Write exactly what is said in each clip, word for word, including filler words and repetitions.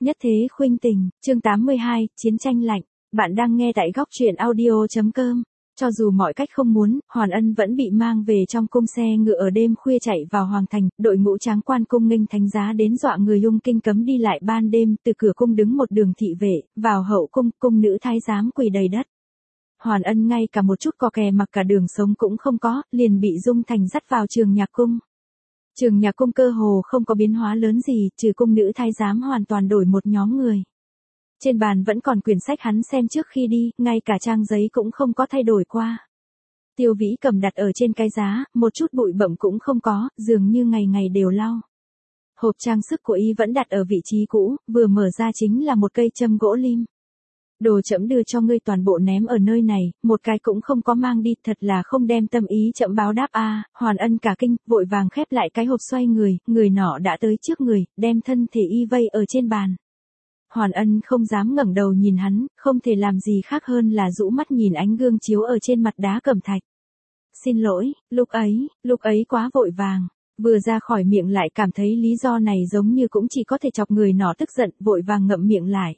Nhất thế khuynh tình, chương tám mươi hai, chiến tranh lạnh. Bạn đang nghe tại góc truyện audio.com. Cho dù mọi cách không muốn, Hoàn Ân vẫn bị mang về trong cung xe ngựa ở đêm khuya chạy vào hoàng thành, đội ngũ tráng quan cung nghênh thánh giá đến dọa người ung kinh cấm đi lại ban đêm, từ cửa cung đứng một đường thị vệ, vào hậu cung, cung nữ thái giám quỳ đầy đất. Hoàn Ân ngay cả một chút cò kè mặc cả đường sống cũng không có, liền bị Dung Thành dắt vào trường nhạc cung. Trường nhạc cung cơ hồ không có biến hóa lớn gì, trừ cung nữ thái giám hoàn toàn đổi một nhóm người. Trên bàn vẫn còn quyển sách hắn xem trước khi đi, ngay cả trang giấy cũng không có thay đổi qua. Tiêu Vĩ cầm đặt ở trên cái giá, một chút bụi bặm cũng không có, dường như ngày ngày đều lau. Hộp trang sức của y vẫn đặt ở vị trí cũ, vừa mở ra chính là một cây châm gỗ lim. Đồ trẫm đưa cho ngươi toàn bộ ném ở nơi này, một cái cũng không có mang đi, thật là không đem tâm ý trẫm báo đáp a. À, Hoàn Ân cả kinh, vội vàng khép lại cái hộp xoay người, người nọ đã tới trước người, đem thân thể y vây ở trên bàn. Hoàn Ân không dám ngẩng đầu nhìn hắn, không thể làm gì khác hơn là rũ mắt nhìn ánh gương chiếu ở trên mặt đá cẩm thạch. Xin lỗi, lúc ấy, lúc ấy quá vội vàng. Vừa ra khỏi miệng lại cảm thấy lý do này giống như cũng chỉ có thể chọc người nọ tức giận, vội vàng ngậm miệng lại.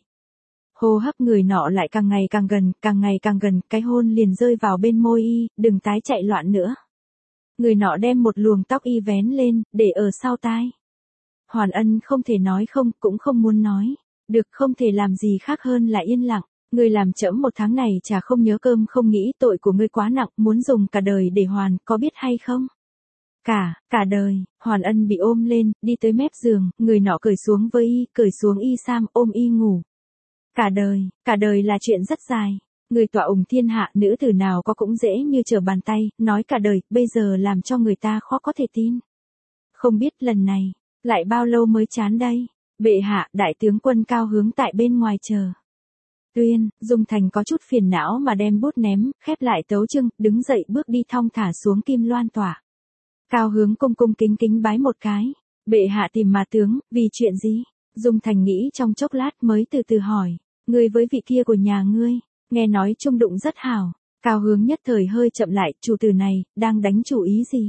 Hô hấp người nọ lại càng ngày càng gần, càng ngày càng gần, cái hôn liền rơi vào bên môi y, đừng tái chạy loạn nữa. Người nọ đem một luồng tóc y vén lên, để ở sau tai. Hoàn Ân không thể nói không, cũng không muốn nói. Được, không thể làm gì khác hơn là yên lặng. Ngươi làm trẫm một tháng này chả không nhớ cơm không nghĩ, tội của ngươi quá nặng, muốn dùng cả đời để hoàn, có biết hay không? Cả, cả đời. Hoàn Ân bị ôm lên, đi tới mép giường, người nọ cởi xuống với y, cởi xuống y sam, ôm y ngủ. Cả đời, cả đời là chuyện rất dài. Người tọa ủng thiên hạ, nữ tử nào có cũng dễ như trở bàn tay, nói cả đời, bây giờ làm cho người ta khó có thể tin. Không biết lần này, lại bao lâu mới chán đây? Bệ hạ, đại tướng quân Cao Hướng tại bên ngoài chờ. Tuyên, Dung Thành có chút phiền não mà đem bút ném, khép lại tấu chương, đứng dậy bước đi thong thả xuống kim loan tỏa. Cao Hướng cung cung kính kính bái một cái. Bệ hạ tìm mà tướng, vì chuyện gì? Dung Thành nghĩ trong chốc lát mới từ từ hỏi. Ngươi với vị kia của nhà ngươi, nghe nói chung đụng rất hảo. Cao Hướng nhất thời hơi chậm lại, chủ tử này, đang đánh chủ ý gì?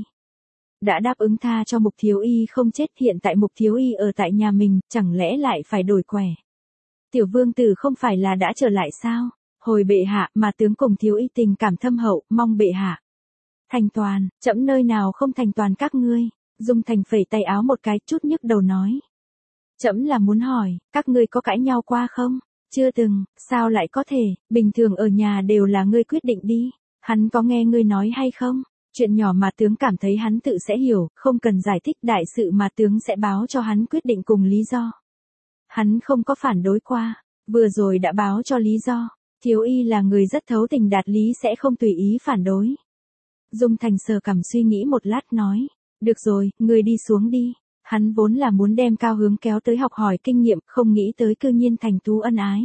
Đã đáp ứng tha cho Mục Thiếu Y không chết, hiện tại Mục Thiếu Y ở tại nhà mình, chẳng lẽ lại phải đổi quẻ? Tiểu vương tử không phải là đã trở lại sao? Hồi bệ hạ, mà tướng cùng Thiếu Y tình cảm thâm hậu, mong bệ hạ. Thành toàn, trẫm nơi nào không thành toàn các ngươi? Dung Thành phẩy tay áo một cái, chút nhức đầu nói. Trẫm là muốn hỏi, các ngươi có cãi nhau qua không? Chưa từng, sao lại có thể, bình thường ở nhà đều là ngươi quyết định đi. Hắn có nghe ngươi nói hay không? Chuyện nhỏ mà tướng cảm thấy hắn tự sẽ hiểu, không cần giải thích, đại sự mà tướng sẽ báo cho hắn quyết định cùng lý do. Hắn không có phản đối qua, vừa rồi đã báo cho lý do. Thiếu Y là người rất thấu tình đạt lý, sẽ không tùy ý phản đối. Dung Thành sờ cằm suy nghĩ một lát nói, được rồi, ngươi đi xuống đi. Hắn vốn là muốn đem Cao Hướng kéo tới học hỏi kinh nghiệm, không nghĩ tới cư nhiên thành thú ân ái.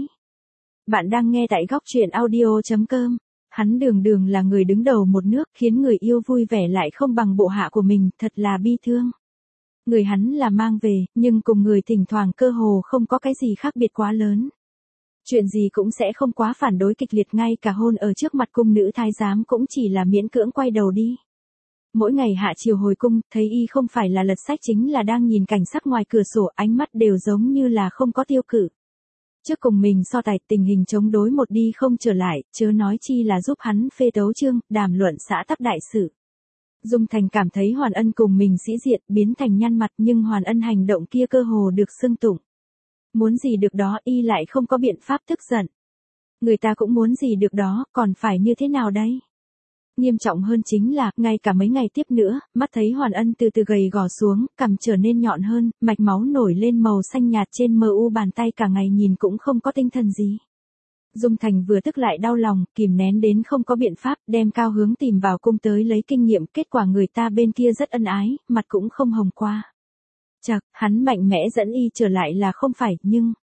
Bạn đang nghe tại góc truyện audio.com. Hắn đường đường là người đứng đầu một nước, khiến người yêu vui vẻ lại không bằng bộ hạ của mình, thật là bi thương. Người hắn là mang về, nhưng cùng người thỉnh thoảng cơ hồ không có cái gì khác biệt quá lớn. Chuyện gì cũng sẽ không quá phản đối kịch liệt, ngay cả hôn ở trước mặt cung nữ thái giám cũng chỉ là miễn cưỡng quay đầu đi. Mỗi ngày hạ chiều hồi cung, thấy y không phải là lật sách chính là đang nhìn cảnh sắc ngoài cửa sổ, ánh mắt đều giống như là không có tiêu cự. Trước cùng mình so tài, tình hình chống đối một đi không trở lại, chớ nói chi là giúp hắn phê tấu chương, đàm luận xã tắc đại sự. Dung Thành cảm thấy Hoàn Ân cùng mình sĩ diện, biến thành nhăn mặt, nhưng Hoàn Ân hành động kia cơ hồ được xưng tụng. Muốn gì được đó, y lại không có biện pháp tức giận. Người ta cũng muốn gì được đó, còn phải như thế nào đây? Nghiêm trọng hơn chính là, ngay cả mấy ngày tiếp nữa, mắt thấy Hoàn Ân từ từ gầy gò xuống, cằm trở nên nhọn hơn, mạch máu nổi lên màu xanh nhạt trên mờ u bàn tay, cả ngày nhìn cũng không có tinh thần gì. Dung Thành vừa tức lại đau lòng, kìm nén đến không có biện pháp, đem Cao Hướng tìm vào cung tới lấy kinh nghiệm, kết quả người ta bên kia rất ân ái, mặt cũng không hồng qua. Chật, hắn mạnh mẽ dẫn y trở lại là không phải, nhưng...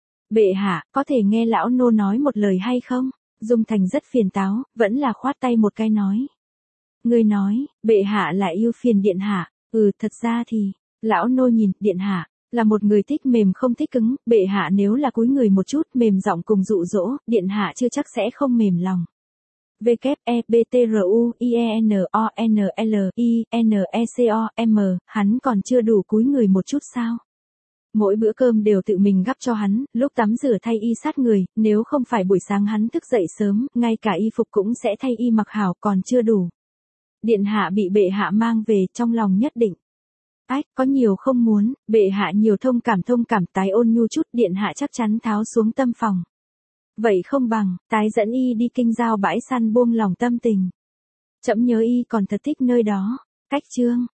Bệ hạ, có thể nghe lão nô nói một lời hay không? Dung Thành rất phiền táo, vẫn là khoát tay một cái nói. Ngươi nói, bệ hạ là yêu phiền điện hạ, ừ thật ra thì, lão nô nhìn, điện hạ, là một người thích mềm không thích cứng, bệ hạ nếu là cúi người một chút mềm giọng cùng dụ dỗ, điện hạ chưa chắc sẽ không mềm lòng. W E B T R U I E N O N L I N E C O M, hắn còn chưa đủ cúi người một chút sao? Mỗi bữa cơm đều tự mình gắp cho hắn, lúc tắm rửa thay y sát người, nếu không phải buổi sáng hắn thức dậy sớm, ngay cả y phục cũng sẽ thay y mặc hảo còn chưa đủ. Điện hạ bị bệ hạ mang về, trong lòng nhất định. Ách, có nhiều không muốn, bệ hạ nhiều thông cảm thông cảm tái ôn nhu chút, điện hạ chắc chắn tháo xuống tâm phòng. Vậy không bằng, tái dẫn y đi kinh giao bãi săn buông lòng tâm tình. Trẫm nhớ y còn thật thích nơi đó. Cách chương